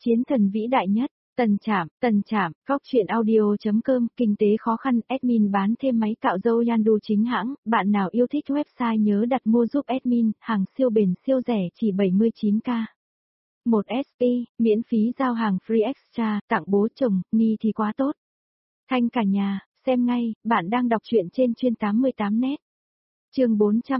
Chiến thần vĩ đại nhất, Tần Trạm, Góc truyện audio.com, kinh tế khó khăn, admin bán thêm máy cạo râu Yandu chính hãng, bạn nào yêu thích website nhớ đặt mua giúp admin, hàng siêu bền siêu rẻ chỉ 79k. 1SP, miễn phí giao hàng free extra, tặng bố chồng, ni thì quá tốt. Thanh cả nhà, xem ngay, bạn đang đọc truyện trên chuyên 88net. Chương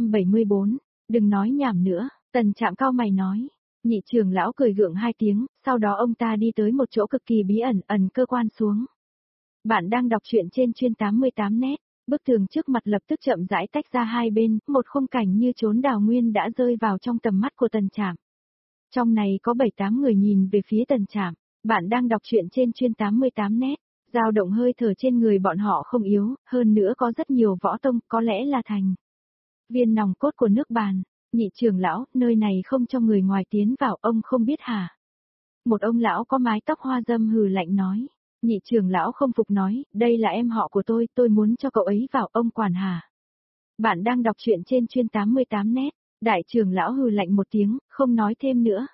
474, đừng nói nhảm nữa, Tần Trạm cau mày nói. Nhị trưởng lão cười gượng hai tiếng, sau đó ông ta đi tới một chỗ cực kỳ bí ẩn cơ quan xuống. Bạn đang đọc truyện trên chuyên 88net, bức tường trước mặt lập tức chậm rãi tách ra hai bên, một khung cảnh như chốn đào nguyên đã rơi vào trong tầm mắt của Tần Trạm. Trong này có 7-8 người nhìn về phía Tần Trạm, bạn đang đọc truyện trên chuyên 88net, dao động hơi thở trên người bọn họ không yếu, hơn nữa có rất nhiều võ tông, có lẽ là thành viên nòng cốt của nước Bàn. Nhị trưởng lão, nơi này không cho người ngoài tiến vào, ông không biết hả? Một ông lão có mái tóc hoa dâm hừ lạnh nói. Nhị trưởng lão không phục nói, đây là em họ của tôi muốn cho cậu ấy vào, ông quản hả? Bạn đang đọc truyện trên chuyên 88net, đại trưởng lão hừ lạnh một tiếng, không nói thêm nữa.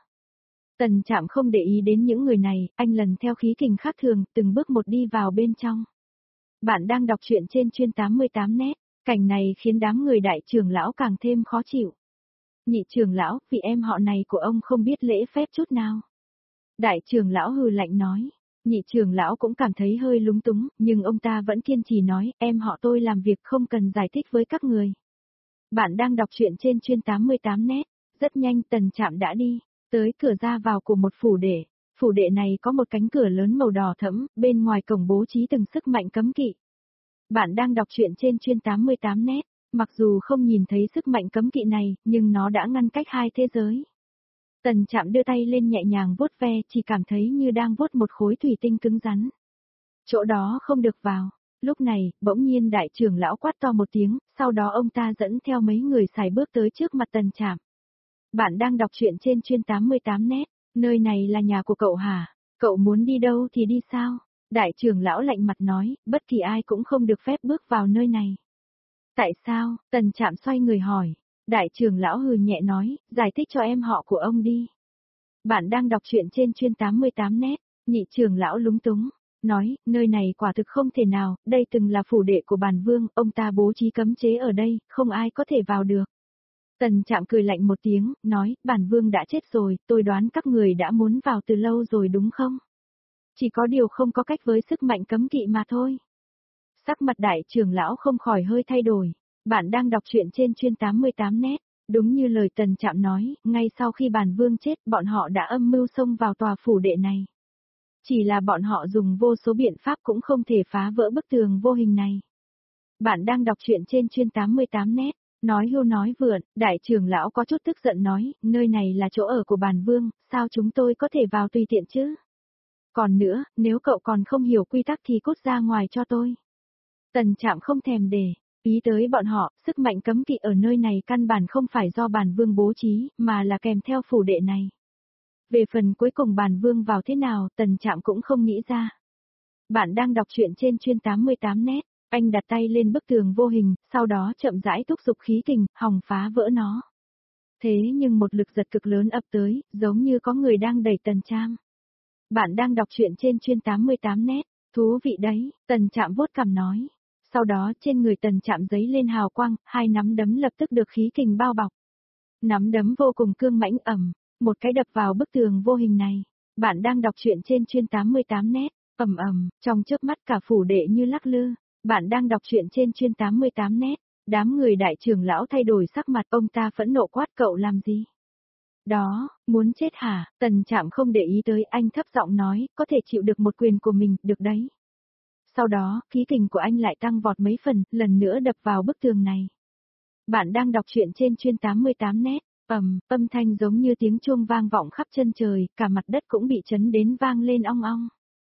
Tần Trạm không để ý đến những người này, anh lần theo khí kình khác thường, từng bước một đi vào bên trong. Bạn đang đọc truyện trên chuyên 88net, cảnh này khiến đám người đại trưởng lão càng thêm khó chịu. Nhị trưởng lão, vì em họ này của ông không biết lễ phép chút nào. Đại trưởng lão hừ lạnh nói. Nhị trưởng lão cũng cảm thấy hơi lúng túng, nhưng ông ta vẫn kiên trì nói, em họ tôi làm việc không cần giải thích với các người. Bạn đang đọc truyện trên chuyên 88net, rất nhanh Tần Trạm đã đi, tới cửa ra vào của một phủ đệ. Phủ đệ này có một cánh cửa lớn màu đỏ thẫm, bên ngoài cổng bố trí từng sức mạnh cấm kỵ. Bạn đang đọc truyện trên chuyên 88net. Mặc dù không nhìn thấy sức mạnh cấm kỵ này, nhưng nó đã ngăn cách hai thế giới. Tần Trạm đưa tay lên nhẹ nhàng vuốt ve, chỉ cảm thấy như đang vuốt một khối thủy tinh cứng rắn. Chỗ đó không được vào. Lúc này, bỗng nhiên đại trưởng lão quát to một tiếng, sau đó ông ta dẫn theo mấy người xài bước tới trước mặt Tần Trạm. Bạn đang đọc truyện trên chuyên 88net, nơi này là nhà của cậu hả? Cậu muốn đi đâu thì đi sao? Đại trưởng lão lạnh mặt nói, bất kỳ ai cũng không được phép bước vào nơi này. Tại sao? Tần Trạm xoay người hỏi. Đại trưởng lão hừ nhẹ nói, giải thích cho em họ của ông đi. Bạn đang đọc truyện trên chuyên 88net, nhị trưởng lão lúng túng, nói, nơi này quả thực không thể nào, đây từng là phủ đệ của bản vương, ông ta bố trí cấm chế ở đây, không ai có thể vào được. Tần Trạm cười lạnh một tiếng, nói, bản vương đã chết rồi, tôi đoán các người đã muốn vào từ lâu rồi đúng không? Chỉ có điều không có cách với sức mạnh cấm kỵ mà thôi. Sắc mặt đại trưởng lão không khỏi hơi thay đổi. Bạn đang đọc truyện trên chuyên 88net, đúng như lời Tần Trạm nói, ngay sau khi bản vương chết, bọn họ đã âm mưu xông vào tòa phủ đệ này. Chỉ là bọn họ dùng vô số biện pháp cũng không thể phá vỡ bức tường vô hình này. Bạn đang đọc truyện trên chuyên 88net, nói hưu nói vượn, đại trưởng lão có chút tức giận nói, nơi này là chỗ ở của bản vương, sao chúng tôi có thể vào tùy tiện chứ? Còn nữa, nếu cậu còn không hiểu quy tắc thì cút ra ngoài cho tôi. Tần Trạm không thèm để ý tới bọn họ, sức mạnh cấm kỵ ở nơi này căn bản không phải do bản vương bố trí, mà là kèm theo phủ đệ này. Về phần cuối cùng bản vương vào thế nào, Tần Trạm cũng không nghĩ ra. Bạn đang đọc truyện trên chuyên 88net, anh đặt tay lên bức tường vô hình, sau đó chậm rãi thúc giục khí kình, hòng phá vỡ nó. Thế nhưng một lực giật cực lớn ập tới, giống như có người đang đẩy Tần Trạm. Bạn đang đọc truyện trên chuyên 88net, thú vị đấy, Tần Trạm vuốt cằm nói. Sau đó trên người Tần Trạm giấy lên hào quang, hai nắm đấm lập tức được khí kình bao bọc. Nắm đấm vô cùng cương mãnh một cái đập vào bức tường vô hình này. Bạn đang đọc truyện trên chuyên 88net, trong chớp mắt cả phủ đệ như lắc lư. Bạn đang đọc truyện trên chuyên 88net, đám người đại trưởng lão thay đổi sắc mặt, ông ta phẫn nộ quát cậu làm gì? Đó, muốn chết hả? Tần Trạm không để ý tới, anh thấp giọng nói, có thể chịu được một quyền của mình, được đấy. Sau đó, khí kình của anh lại tăng vọt mấy phần, lần nữa đập vào bức tường này. Bạn đang đọc truyện trên chuyên 88net, âm thanh giống như tiếng chuông vang vọng khắp chân trời, cả mặt đất cũng bị chấn đến vang lên ong ong.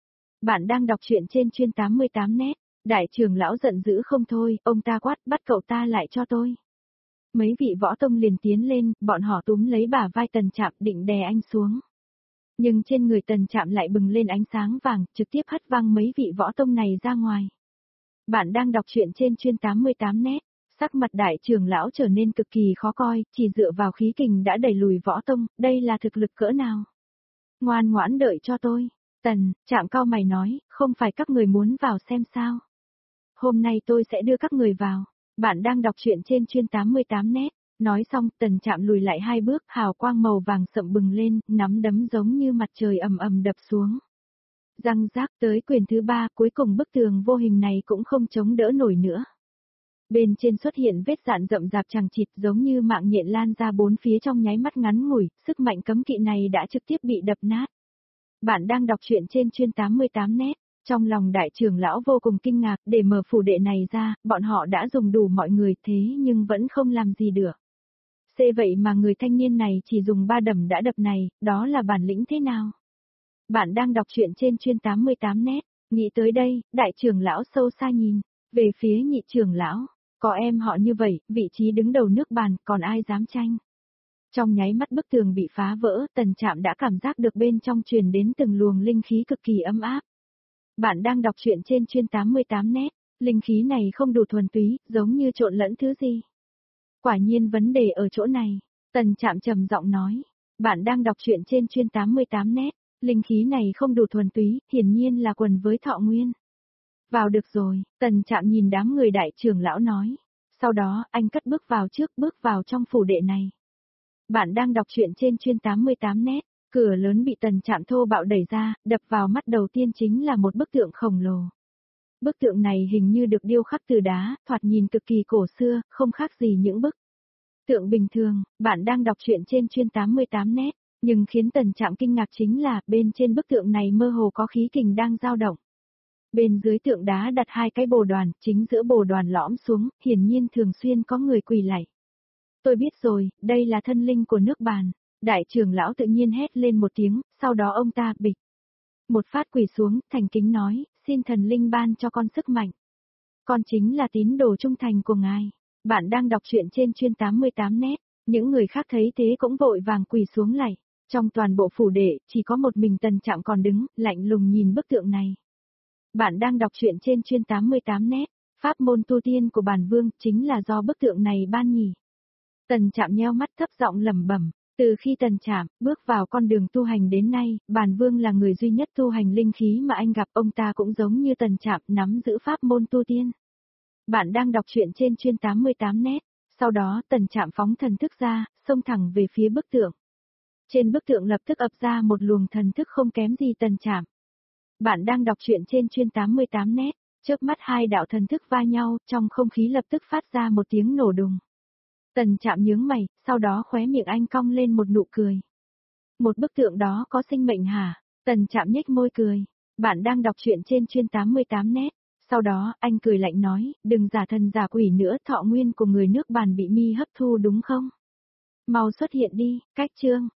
Bạn đang đọc truyện trên chuyên 88net, đại trưởng lão giận dữ không thôi, ông ta quát, bắt cậu ta lại cho tôi. Mấy vị võ tông liền tiến lên, bọn họ túm lấy bả vai Tần Trạm định đè anh xuống. Nhưng trên người Tần Trạm lại bừng lên ánh sáng vàng, trực tiếp hất văng mấy vị võ tông này ra ngoài. Bạn đang đọc truyện trên chuyên 88net, sắc mặt đại trưởng lão trở nên cực kỳ khó coi, chỉ dựa vào khí kình đã đẩy lùi võ tông, đây là thực lực cỡ nào? ngoan ngoãn đợi cho tôi. Tần Trạm cau mày nói, không phải các người muốn vào xem sao. Hôm nay tôi sẽ đưa các người vào. Bạn đang đọc truyện trên chuyên 88 net. Nói xong, Tần Trạm lùi lại 2 bước, hào quang màu vàng sậm bừng lên, nắm đấm giống như mặt trời ầm ầm đập xuống. Răng rác tới quyền thứ 3, cuối cùng bức tường vô hình này cũng không chống đỡ nổi nữa. Bên trên xuất hiện vết dạn rậm rạp chằng chịt giống như mạng nhện lan ra bốn phía trong nháy mắt ngắn ngủi, sức mạnh cấm kỵ này đã trực tiếp bị đập nát. Bạn đang đọc truyện trên chuyên 88 net. Trong lòng đại trưởng lão vô cùng kinh ngạc, để mở phủ đệ này ra, bọn họ đã dùng đủ mọi người thế nhưng vẫn không làm gì được. Vậy mà người thanh niên này chỉ dùng 3 đầm đã đập này, đó là bản lĩnh thế nào? Bạn đang đọc truyện trên chuyên 88 net. Nghĩ tới đây, đại trưởng lão sâu xa nhìn về phía nhị trưởng lão. Có em họ như vậy, vị trí đứng đầu nước bàn, còn ai dám tranh? Trong nháy mắt bức tường bị phá vỡ, Tần Trạm đã cảm giác được bên trong truyền đến từng luồng linh khí cực kỳ ấm áp. Bạn đang đọc truyện trên chuyên 88 net. Linh khí này không đủ thuần túy, giống như trộn lẫn thứ gì. Quả nhiên vấn đề ở chỗ này. Tần Trạm trầm giọng nói. Bạn đang đọc truyện trên chuyên 88 net. Linh khí này không đủ thuần túy, hiển nhiên là quần với thọ nguyên. Vào được rồi, Tần Trạm nhìn đám người đại trưởng lão nói. Sau đó, anh cất bước vào trước, bước vào trong phủ đệ này. Bạn đang đọc truyện trên chuyên 88 net. Cửa lớn bị Tần Trạm thô bạo đẩy ra, đập vào mắt đầu tiên chính là một bức tượng khổng lồ. Bức tượng này hình như được điêu khắc từ đá, thoạt nhìn cực kỳ cổ xưa, không khác gì những bức tượng bình thường. Bạn đang đọc truyện trên chuyên 88 net, nhưng khiến Tần Trạm kinh ngạc chính là bên trên bức tượng này mơ hồ có khí kình đang dao động. Bên dưới tượng đá đặt 2 cái bồ đoàn, chính giữa bồ đoàn lõm xuống, hiển nhiên thường xuyên có người quỳ lạy. Tôi biết rồi, đây là thân linh của nước bàn. Đại trưởng lão tự nhiên hét lên một tiếng, sau đó ông ta bịch một phát quỳ xuống, thành kính nói, xin thần linh ban cho con sức mạnh. Con chính là tín đồ trung thành của ngài. Bạn đang đọc truyện trên chuyên 88 net. Những người khác thấy thế cũng vội vàng quỳ xuống lạy. Trong toàn bộ phủ đệ, chỉ có một mình Tần Trạm còn đứng, lạnh lùng nhìn bức tượng này. Bạn đang đọc truyện trên chuyên 88 net. Pháp môn tu tiên của bản vương chính là do bức tượng này ban nhỉ. Tần Trạm nheo mắt thấp giọng lẩm bẩm. Từ khi Tần Trạm bước vào con đường tu hành đến nay, bản vương là người duy nhất tu hành linh khí mà anh gặp, ông ta cũng giống như Tần Trạm nắm giữ pháp môn tu tiên. Bạn đang đọc truyện trên chuyên 88 net. Sau đó Tần Trạm phóng thần thức ra, xông thẳng về phía bức tượng. Trên bức tượng lập tức ập ra một luồng thần thức không kém gì Tần Trạm. Bạn đang đọc truyện trên chuyên 88 net. Chớp mắt 2 đạo thần thức va nhau, trong không khí lập tức phát ra một tiếng nổ đùng. Tần Trạm nhướng mày, sau đó khóe miệng anh cong lên một nụ cười. Một bức tượng đó có sinh mệnh hả? Tần Trạm nhếch môi cười. Bạn đang đọc truyện trên chuyên 88 net. Sau đó, anh cười lạnh nói, đừng giả thần giả quỷ nữa, thọ nguyên của người nước bàn bị mi hấp thu đúng không? Mau xuất hiện đi, cách chương.